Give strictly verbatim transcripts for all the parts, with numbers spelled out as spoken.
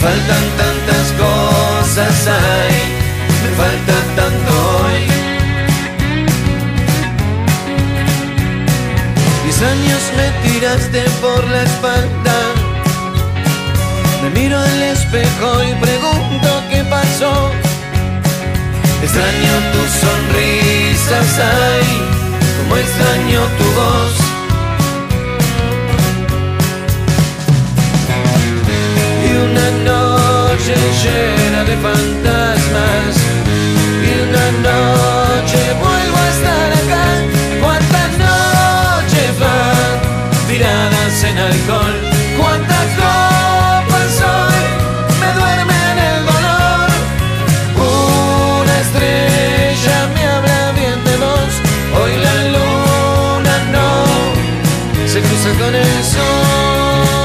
faltan tantas cosas, ay, me falta tanto hoy. Diez años me tiraste por la espalda, me miro al espejo y pregunto qué pasó. Extraño tus sonrisas, ay, como extraño tu voz. Y una noche llena de fantasmas, y una noche vuelvo a estar acá. ¿Cuántas noches van tiradas en alcohol? ¿Cuántas copas hoy me duermen el dolor? Una estrella me habla bien de vos, hoy la luna no se cruza con el sol.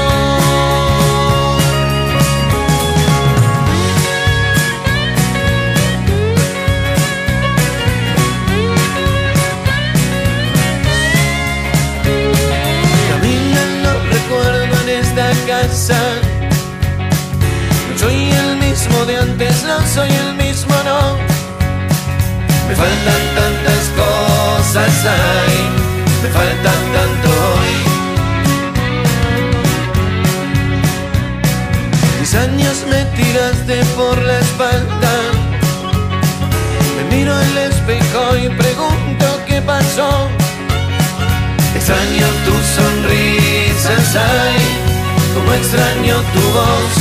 No soy el mismo de antes, no soy el mismo, no. Me faltan tantas cosas, ay, me faltan tanto hoy. Diez años me tiraste por la espalda, me miro al espejo y pregunto qué pasó. Extraño tus sonrisas, ay, como extraño tu voz.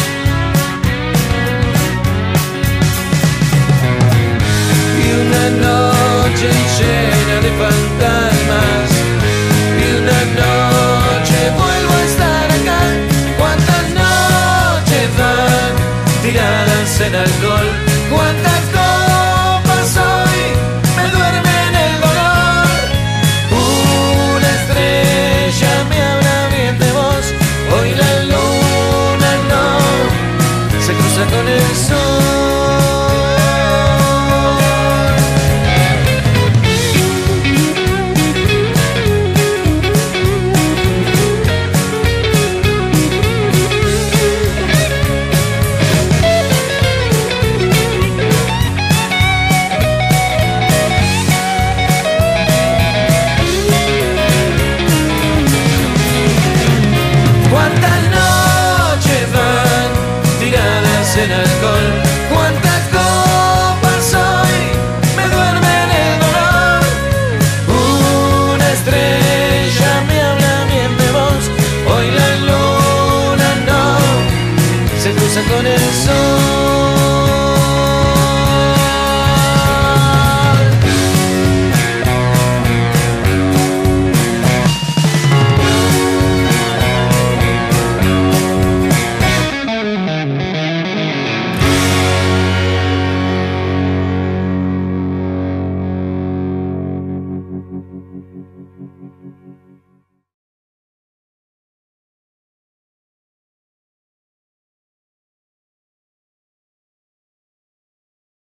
Y una noche llena de fantasmas, y una noche vuelvo a estar acá. ¿Cuántas noches van tiradas en alcohol? ¿Cuántas copas hoy me duermen el dolor? Una estrella me habla bien de vos, hoy la luna no se cruza con el sol. ¿Cuántas noches van tiradas en alcohol? ¿Cuántas copas hoy me duermen el dolor? Una estrella me habla bien de vos, hoy la luna no se cruza con el sol.